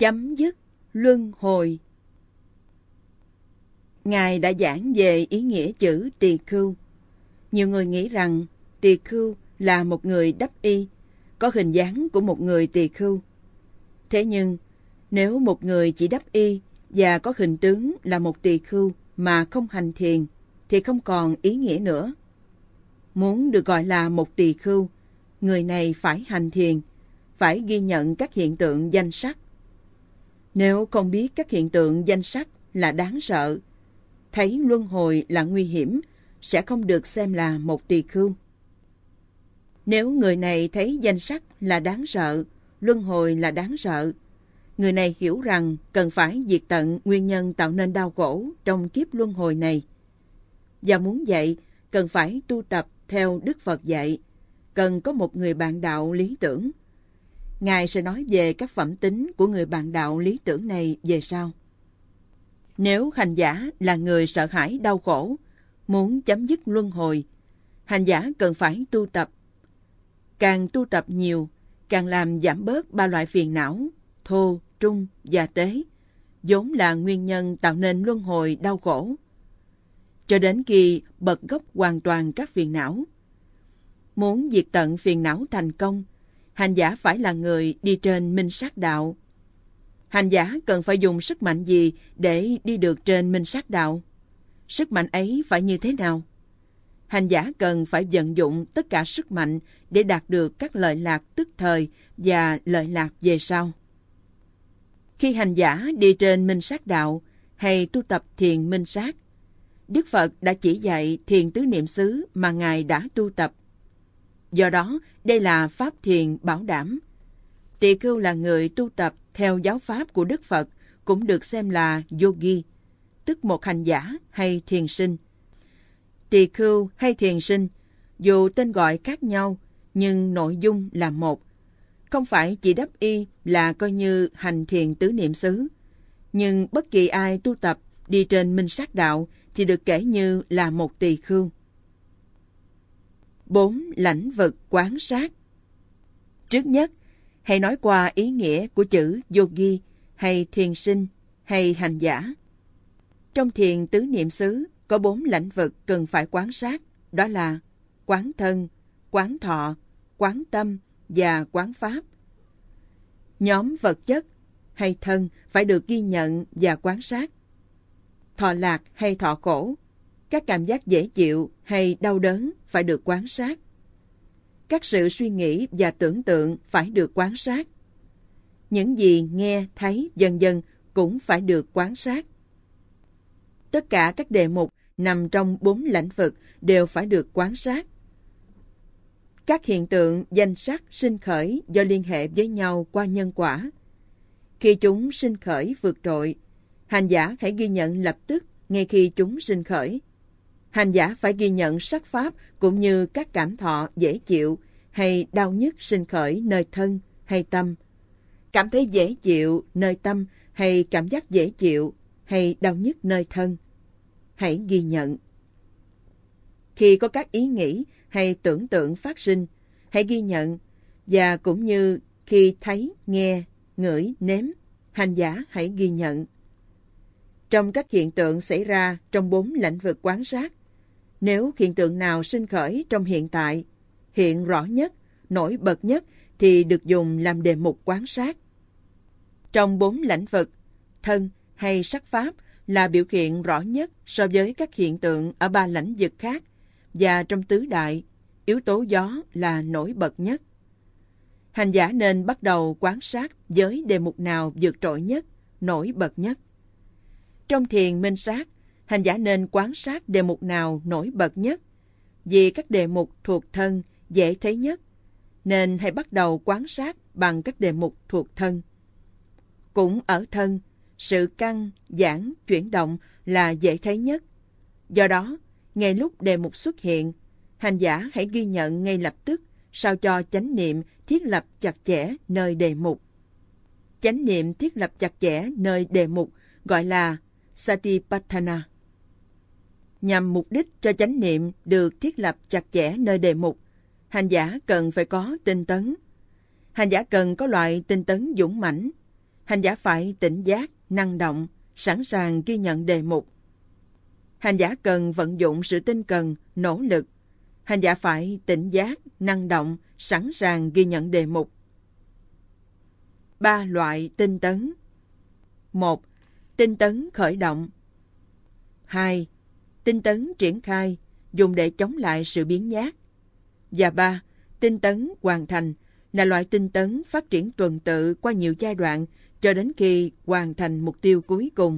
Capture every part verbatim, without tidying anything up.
Chấm dứt luân hồi. Ngài đã giảng về ý nghĩa chữ tỳ khưu. Nhiều người nghĩ rằng tỳ khưu là một người đắp y, có hình dáng của một người tỳ khưu. Thế nhưng, nếu một người chỉ đắp y và có hình tướng là một tỳ khưu mà không hành thiền, thì không còn ý nghĩa nữa. Muốn được gọi là một tỳ khưu, người này phải hành thiền, phải ghi nhận các hiện tượng danh sắc. Nếu không biết các hiện tượng danh sắc là đáng sợ, thấy luân hồi là nguy hiểm, sẽ không được xem là một tỳ khưu. Nếu người này thấy danh sắc là đáng sợ, luân hồi là đáng sợ, người này hiểu rằng cần phải diệt tận nguyên nhân tạo nên đau khổ trong kiếp luân hồi này. Và muốn vậy, cần phải tu tập theo Đức Phật dạy, cần có một người bạn đạo lý tưởng. Ngài sẽ nói về các phẩm tính của người bạn đạo lý tưởng này về sau. Nếu hành giả là người sợ hãi đau khổ, muốn chấm dứt luân hồi, hành giả cần phải tu tập. Càng tu tập nhiều, càng làm giảm bớt ba loại phiền não, thô, trung và tế, vốn là nguyên nhân tạo nên luân hồi đau khổ, cho đến khi bật gốc hoàn toàn các phiền não. Muốn diệt tận phiền não thành công, hành giả phải là người đi trên minh sát đạo. Hành giả cần phải dùng sức mạnh gì để đi được trên minh sát đạo? Sức mạnh ấy phải như thế nào? Hành giả cần phải vận dụng tất cả sức mạnh để đạt được các lợi lạc tức thời và lợi lạc về sau. Khi hành giả đi trên minh sát đạo hay tu tập thiền minh sát, Đức Phật đã chỉ dạy thiền tứ niệm xứ mà Ngài đã tu tập. Do đó, đây là pháp thiền bảo đảm. Tỳ khưu là người tu tập theo giáo pháp của Đức Phật, cũng được xem là yogi, tức một hành giả hay thiền sinh. Tỳ khưu hay thiền sinh, dù tên gọi khác nhau, nhưng nội dung là một. Không phải chỉ đắp y là coi như hành thiền tứ niệm xứ, nhưng bất kỳ ai tu tập đi trên minh sát đạo thì được kể như là một tỳ khưu. Bốn lãnh vực quán sát. Trước nhất, hãy nói qua ý nghĩa của chữ yogi hay thiền sinh hay hành giả. Trong thiền tứ niệm xứ có bốn lãnh vực cần phải quán sát, đó là quán thân, quán thọ, quán tâm và quán pháp. Nhóm vật chất hay thân phải được ghi nhận và quán sát. Thọ lạc hay thọ khổ, các cảm giác dễ chịu hay đau đớn phải được quán sát. Các sự suy nghĩ và tưởng tượng phải được quán sát. Những gì nghe, thấy, vân vân cũng phải được quán sát. Tất cả các đề mục nằm trong bốn lãnh vực đều phải được quán sát. Các hiện tượng danh sắc sinh khởi do liên hệ với nhau qua nhân quả. Khi chúng sinh khởi vượt trội, hành giả phải ghi nhận lập tức ngay khi chúng sinh khởi. Hành giả phải ghi nhận sắc pháp cũng như các cảm thọ dễ chịu hay đau nhức sinh khởi nơi thân hay tâm. Cảm thấy dễ chịu nơi tâm hay cảm giác dễ chịu hay đau nhức nơi thân. Hãy ghi nhận. Khi có các ý nghĩ hay tưởng tượng phát sinh, hãy ghi nhận, và cũng như khi thấy, nghe, ngửi, nếm, hành giả hãy ghi nhận. Trong các hiện tượng xảy ra trong bốn lãnh vực quán sát, nếu hiện tượng nào sinh khởi trong hiện tại, hiện rõ nhất, nổi bật nhất thì được dùng làm đề mục quán sát. Trong bốn lãnh vực, thân hay sắc pháp là biểu hiện rõ nhất so với các hiện tượng ở ba lãnh vực khác, và trong tứ đại, yếu tố gió là nổi bật nhất. Hành giả nên bắt đầu quán sát với đề mục nào vượt trội nhất, nổi bật nhất. Trong thiền minh sát, hành giả nên quán sát đề mục nào nổi bật nhất, vì các đề mục thuộc thân dễ thấy nhất, nên hãy bắt đầu quán sát bằng các đề mục thuộc thân. Cũng ở thân, sự căng, giãn, chuyển động là dễ thấy nhất. Do đó, ngay lúc đề mục xuất hiện, hành giả hãy ghi nhận ngay lập tức, sao cho chánh niệm thiết lập chặt chẽ nơi đề mục. Chánh niệm thiết lập chặt chẽ nơi đề mục gọi là Satipatthana. Nhằm mục đích cho chánh niệm được thiết lập chặt chẽ nơi đề mục, hành giả cần phải có tinh tấn. Hành giả cần có loại tinh tấn dũng mãnh. hành giả phải tỉnh giác, năng động, sẵn sàng ghi nhận đề mục. Hành giả cần vận dụng sự tinh cần, nỗ lực. Hành giả phải tỉnh giác, năng động, sẵn sàng ghi nhận đề mục. Ba loại tinh tấn. Một. Tinh tấn khởi động. Hai. Tinh tấn triển khai, dùng để chống lại sự biếng nhác. Và ba. Tinh tấn hoàn thành là loại tinh tấn phát triển tuần tự qua nhiều giai đoạn cho đến khi hoàn thành mục tiêu cuối cùng.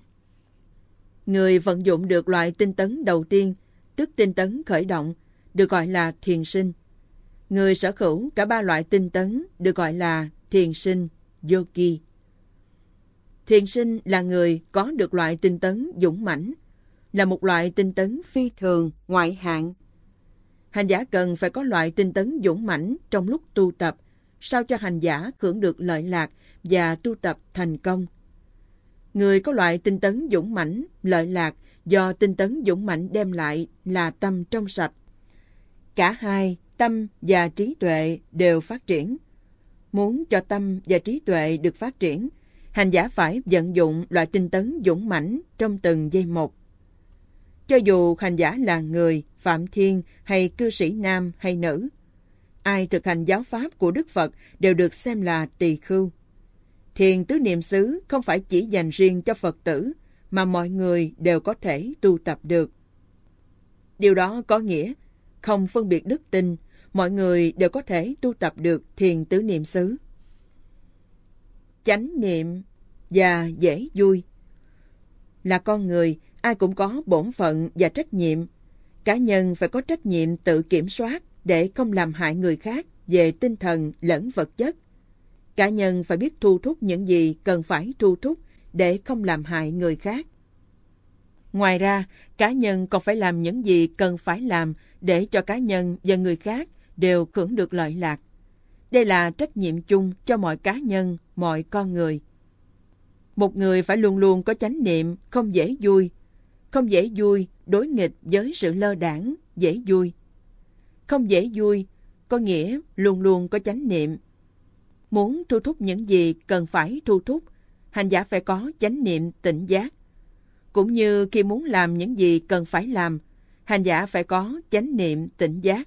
Người vận dụng được loại tinh tấn đầu tiên, tức tinh tấn khởi động, được gọi là thiền sinh. Người sở hữu cả ba loại tinh tấn được gọi là thiền sinh, yogi. Thiền sinh là người có được loại tinh tấn dũng mãnh, là một loại tinh tấn phi thường, ngoại hạng. Hành giả cần phải có loại tinh tấn dũng mãnh trong lúc tu tập, sao cho hành giả hưởng được lợi lạc và tu tập thành công. Người có loại tinh tấn dũng mãnh, lợi lạc do tinh tấn dũng mãnh đem lại là tâm trong sạch. Cả hai, tâm và trí tuệ đều phát triển. Muốn cho tâm và trí tuệ được phát triển, hành giả phải vận dụng loại tinh tấn dũng mãnh trong từng giây một. Cho dù hành giả là người, phạm thiên hay cư sĩ nam hay nữ, ai thực hành giáo pháp của Đức Phật đều được xem là tỳ khưu. Thiền tứ niệm xứ không phải chỉ dành riêng cho Phật tử, mà mọi người đều có thể tu tập được. Điều đó có nghĩa, không phân biệt đức tin, mọi người đều có thể tu tập được thiền tứ niệm xứ. Chánh niệm và dễ vui. Là con người, ai cũng có bổn phận và trách nhiệm. Cá nhân phải có trách nhiệm tự kiểm soát để không làm hại người khác về tinh thần lẫn vật chất. Cá nhân phải biết thu thúc những gì cần phải thu thúc để không làm hại người khác. Ngoài ra, cá nhân còn phải làm những gì cần phải làm để cho cá nhân và người khác đều hưởng được lợi lạc. Đây là trách nhiệm chung cho mọi cá nhân, mọi con người. Một người phải luôn luôn có chánh niệm, không dễ vui. Không dễ vui đối nghịch với sự lơ đãng, dễ vui. Không dễ vui có nghĩa luôn luôn có chánh niệm. Muốn thu thúc những gì cần phải thu thúc, hành giả phải có chánh niệm tỉnh giác. Cũng như khi muốn làm những gì cần phải làm, hành giả phải có chánh niệm tỉnh giác.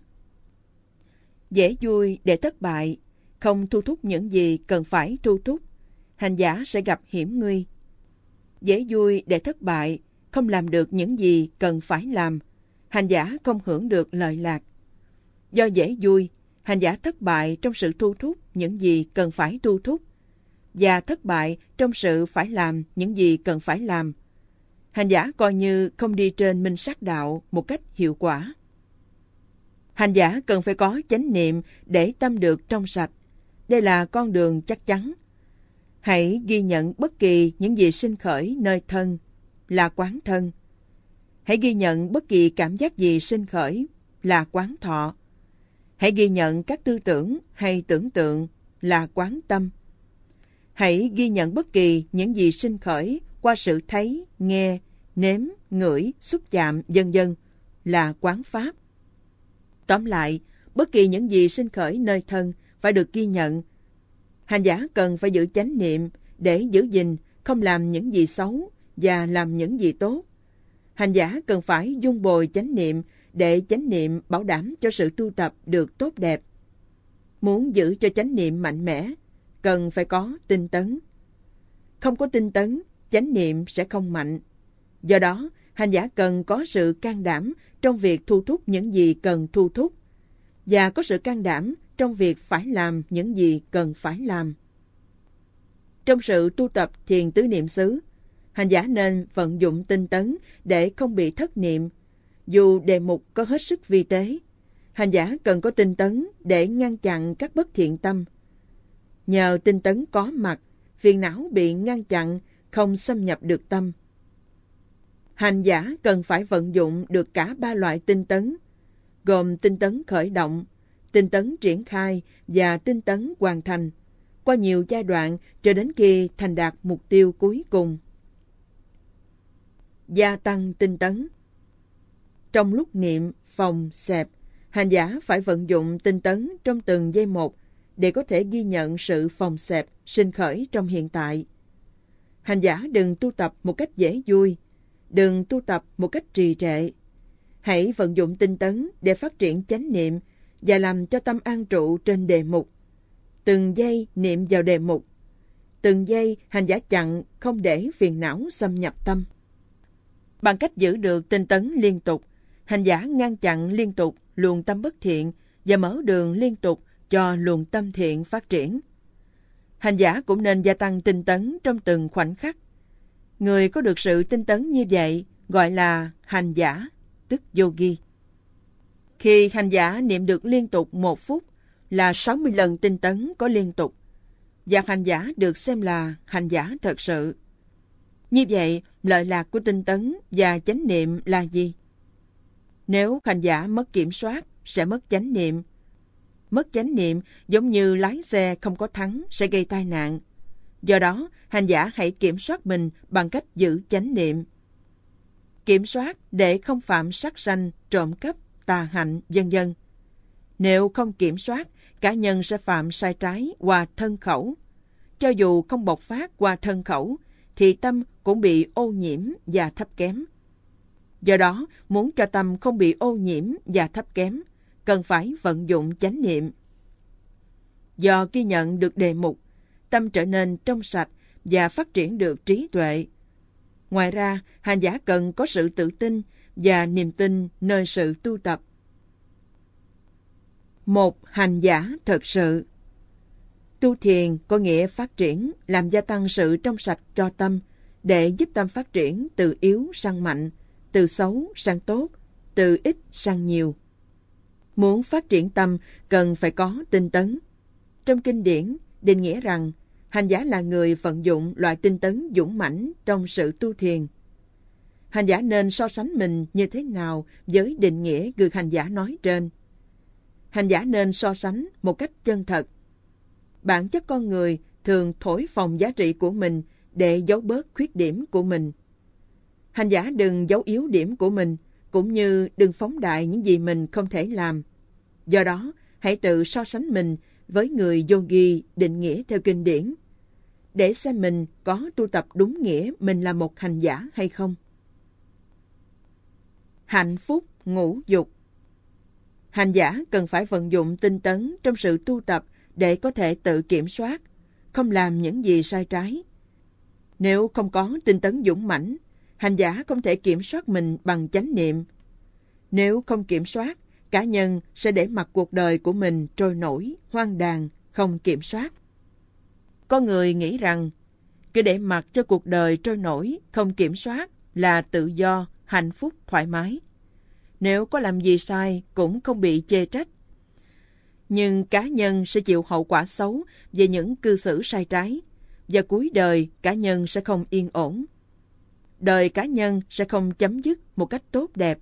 Dễ vui để thất bại, không thu thúc những gì cần phải thu thúc, hành giả sẽ gặp hiểm nguy. Dễ vui để thất bại, không làm được những gì cần phải làm, hành giả không hưởng được lợi lạc. Do dễ vui, hành giả thất bại trong sự thu thúc những gì cần phải thu thúc, và thất bại trong sự phải làm những gì cần phải làm. Hành giả coi như không đi trên minh sát đạo một cách hiệu quả. Hành giả cần phải có chánh niệm để tâm được trong sạch. Đây là con đường chắc chắn. Hãy ghi nhận bất kỳ những gì sinh khởi nơi thân, là quán thân. Hãy ghi nhận bất kỳ cảm giác gì sinh khởi, là quán thọ. Hãy ghi nhận các tư tưởng hay tưởng tượng, là quán tâm. Hãy ghi nhận bất kỳ những gì sinh khởi qua sự thấy, nghe, nếm, ngửi, xúc chạm, vân vân, là quán pháp. Tóm lại, bất kỳ những gì sinh khởi nơi thân phải được ghi nhận. Hành giả cần phải giữ chánh niệm để giữ gìn, không làm những gì xấu và làm những gì tốt. Hành giả cần phải dung bồi chánh niệm để chánh niệm bảo đảm cho sự tu tập được tốt đẹp. Muốn giữ cho chánh niệm mạnh mẽ, cần phải có tinh tấn. Không có tinh tấn, chánh niệm sẽ không mạnh. Do đó, hành giả cần có sự can đảm trong việc thu thúc những gì cần thu thúc, và có sự can đảm trong việc phải làm những gì cần phải làm. Trong sự tu tập thiền tứ niệm xứ, hành giả nên vận dụng tinh tấn để không bị thất niệm. Dù đề mục có hết sức vi tế, hành giả cần có tinh tấn để ngăn chặn các bất thiện tâm. Nhờ tinh tấn có mặt, phiền não bị ngăn chặn, không xâm nhập được tâm. Hành giả cần phải vận dụng được cả ba loại tinh tấn, gồm tinh tấn khởi động, tinh tấn triển khai và tinh tấn hoàn thành, qua nhiều giai đoạn cho đến khi thành đạt mục tiêu cuối cùng. Gia tăng tinh tấn. Trong lúc niệm, phòng, xẹp, hành giả phải vận dụng tinh tấn trong từng giây một để có thể ghi nhận sự phòng xẹp sinh khởi trong hiện tại. Hành giả đừng tu tập một cách dễ vui, đừng tu tập một cách trì trệ. Hãy vận dụng tinh tấn để phát triển chánh niệm và làm cho tâm an trụ trên đề mục. Từng giây niệm vào đề mục. Từng giây hành giả chặn không để phiền não xâm nhập tâm. Bằng cách giữ được tinh tấn liên tục, hành giả ngăn chặn liên tục luồng tâm bất thiện và mở đường liên tục cho luồng tâm thiện phát triển. Hành giả cũng nên gia tăng tinh tấn trong từng khoảnh khắc. Người có được sự tinh tấn như vậy gọi là hành giả, tức yogi. Khi hành giả niệm được liên tục một phút là sáu mươi lần tinh tấn có liên tục, và hành giả được xem là hành giả thật sự. Như vậy, lợi lạc của tinh tấn và chánh niệm là gì? Nếu hành giả mất kiểm soát, sẽ mất chánh niệm. Mất chánh niệm giống như lái xe không có thắng sẽ gây tai nạn. Do đó, hành giả hãy kiểm soát mình bằng cách giữ chánh niệm. Kiểm soát để không phạm sát sanh, trộm cắp, tà hạnh, vân vân. Nếu không kiểm soát, cá nhân sẽ phạm sai trái qua thân khẩu. Cho dù không bộc phát qua thân khẩu, thì tâm cũng bị ô nhiễm và thấp kém. Do đó, muốn cho tâm không bị ô nhiễm và thấp kém, cần phải vận dụng chánh niệm. Do ghi nhận được đề mục, tâm trở nên trong sạch và phát triển được trí tuệ. Ngoài ra, hành giả cần có sự tự tin và niềm tin nơi sự tu tập. Một hành giả thật sự. Tu thiền có nghĩa phát triển, làm gia tăng sự trong sạch cho tâm, để giúp tâm phát triển từ yếu sang mạnh, từ xấu sang tốt, từ ít sang nhiều. Muốn phát triển tâm cần phải có tinh tấn. Trong kinh điển định nghĩa rằng hành giả là người vận dụng loại tinh tấn dũng mãnh trong sự tu thiền. Hành giả nên so sánh mình như thế nào với định nghĩa người hành giả nói trên. Hành giả nên so sánh một cách chân thật. Bản chất con người thường thổi phồng giá trị của mình để giấu bớt khuyết điểm của mình. Hành giả đừng giấu yếu điểm của mình, cũng như đừng phóng đại những gì mình không thể làm. Do đó, hãy tự so sánh mình với người yogi định nghĩa theo kinh điển, để xem mình có tu tập đúng nghĩa mình là một hành giả hay không. Hạnh phúc ngũ dục. Hành giả cần phải vận dụng tinh tấn trong sự tu tập để có thể tự kiểm soát, không làm những gì sai trái. Nếu không có tinh tấn dũng mãnh, hành giả không thể kiểm soát mình bằng chánh niệm. Nếu không kiểm soát, cá nhân sẽ để mặc cuộc đời của mình trôi nổi, hoang đàn, không kiểm soát. Có người nghĩ rằng, cứ để mặc cho cuộc đời trôi nổi, không kiểm soát là tự do, hạnh phúc, thoải mái. Nếu có làm gì sai cũng không bị chê trách. Nhưng cá nhân sẽ chịu hậu quả xấu về những cư xử sai trái, và cuối đời cá nhân sẽ không yên ổn. Đời cá nhân sẽ không chấm dứt một cách tốt đẹp.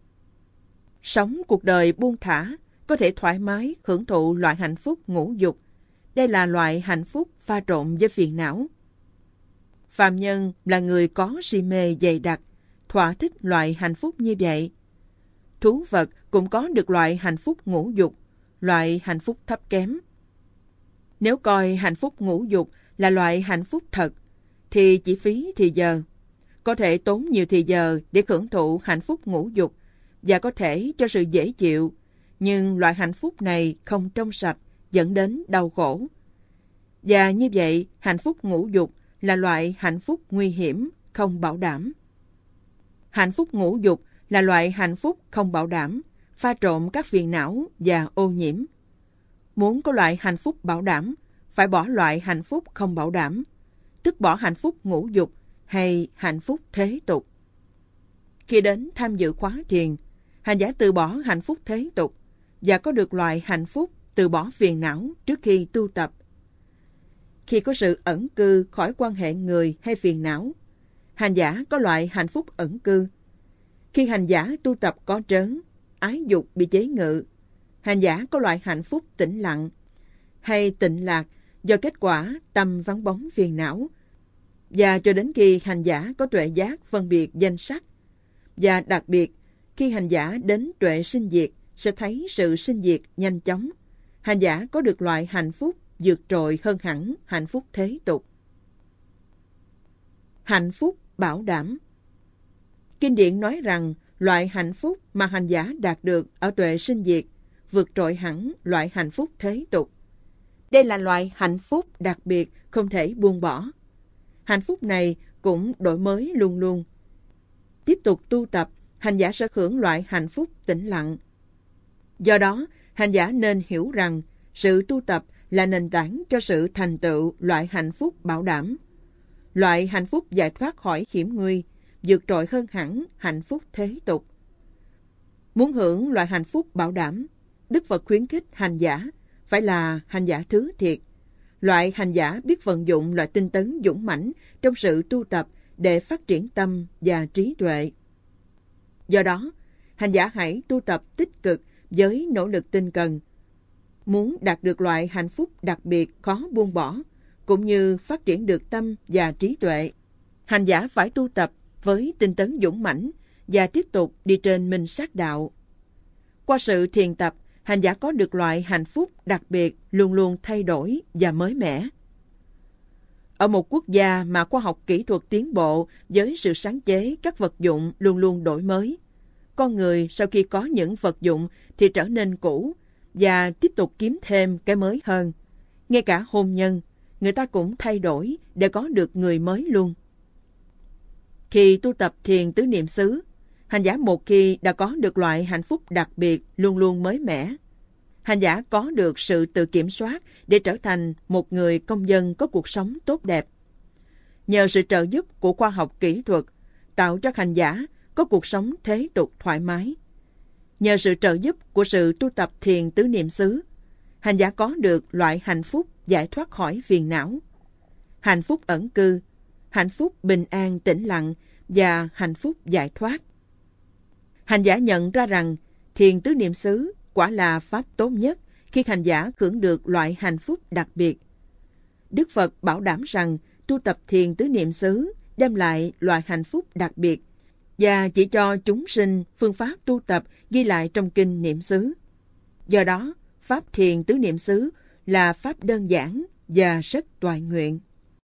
Sống cuộc đời buông thả, có thể thoải mái hưởng thụ loại hạnh phúc ngũ dục. Đây là loại hạnh phúc pha trộn với phiền não. Phàm nhân là người có si mê dày đặc, thỏa thích loại hạnh phúc như vậy. Thú vật cũng có được loại hạnh phúc ngũ dục, loại hạnh phúc thấp kém. Nếu coi hạnh phúc ngũ dục là loại hạnh phúc thật, thì chỉ phí thì giờ. Có thể tốn nhiều thì giờ để hưởng thụ hạnh phúc ngũ dục, và có thể cho sự dễ chịu, nhưng loại hạnh phúc này không trong sạch, dẫn đến đau khổ. Và như vậy, hạnh phúc ngũ dục là loại hạnh phúc nguy hiểm, không bảo đảm. Hạnh phúc ngũ dục là loại hạnh phúc không bảo đảm, pha trộn các phiền não và ô nhiễm. Muốn có loại hạnh phúc bảo đảm, phải bỏ loại hạnh phúc không bảo đảm, tức bỏ hạnh phúc ngũ dục hay hạnh phúc thế tục. Khi đến tham dự khóa thiền, hành giả từ bỏ hạnh phúc thế tục và có được loại hạnh phúc từ bỏ phiền não trước khi tu tập. Khi có sự ẩn cư khỏi quan hệ người hay phiền não, hành giả có loại hạnh phúc ẩn cư. Khi hành giả tu tập có trớn, ái dục bị chế ngự, hành giả có loại hạnh phúc tĩnh lặng hay tịnh lạc do kết quả tâm vắng bóng phiền não, và cho đến khi hành giả có tuệ giác phân biệt danh sắc. Và đặc biệt, khi hành giả đến tuệ sinh diệt, sẽ thấy sự sinh diệt nhanh chóng. Hành giả có được loại hạnh phúc vượt trội hơn hẳn hạnh phúc thế tục. Hạnh phúc bảo đảm. Kinh điển nói rằng loại hạnh phúc mà hành giả đạt được ở tuệ sinh diệt vượt trội hẳn loại hạnh phúc thế tục. Đây là loại hạnh phúc đặc biệt không thể buông bỏ. Hạnh phúc này cũng đổi mới luôn luôn. Tiếp tục tu tập, hành giả sẽ hưởng loại hạnh phúc tĩnh lặng. Do đó, hành giả nên hiểu rằng sự tu tập là nền tảng cho sự thành tựu loại hạnh phúc bảo đảm. Loại hạnh phúc giải thoát khỏi hiểm nguy, vượt trội hơn hẳn hạnh phúc thế tục. Muốn hưởng loại hạnh phúc bảo đảm, Đức Phật khuyến khích hành giả phải là hành giả thứ thiệt. Loại hành giả biết vận dụng loại tinh tấn dũng mãnh trong sự tu tập để phát triển tâm và trí tuệ. Do đó, hành giả hãy tu tập tích cực với nỗ lực tinh cần. Muốn đạt được loại hạnh phúc đặc biệt khó buông bỏ, cũng như phát triển được tâm và trí tuệ, hành giả phải tu tập với tinh tấn dũng mãnh và tiếp tục đi trên minh sát đạo. Qua sự thiền tập, hành giả có được loại hạnh phúc đặc biệt luôn luôn thay đổi và mới mẻ. Ở một quốc gia mà khoa học kỹ thuật tiến bộ với sự sáng chế các vật dụng luôn luôn đổi mới, con người sau khi có những vật dụng thì trở nên cũ và tiếp tục kiếm thêm cái mới hơn. Ngay cả hôn nhân, người ta cũng thay đổi để có được người mới luôn. Khi tu tập thiền tứ niệm xứ, hành giả một khi đã có được loại hạnh phúc đặc biệt luôn luôn mới mẻ, hành giả có được sự tự kiểm soát để trở thành một người công dân có cuộc sống tốt đẹp. Nhờ sự trợ giúp của khoa học kỹ thuật, tạo cho hành giả có cuộc sống thế tục thoải mái. Nhờ sự trợ giúp của sự tu tập thiền tứ niệm xứ, hành giả có được loại hạnh phúc giải thoát khỏi phiền não, hạnh phúc ẩn cư, hạnh phúc bình an tĩnh lặng và hạnh phúc giải thoát. Hành giả nhận ra rằng thiền tứ niệm xứ quả là pháp tốt nhất khi hành giả hưởng được loại hạnh phúc đặc biệt. Đức Phật bảo đảm rằng tu tập thiền tứ niệm xứ đem lại loại hạnh phúc đặc biệt và chỉ cho chúng sinh phương pháp tu tập ghi lại trong kinh niệm xứ. Do đó, pháp thiền tứ niệm xứ là pháp đơn giản và rất toại nguyện.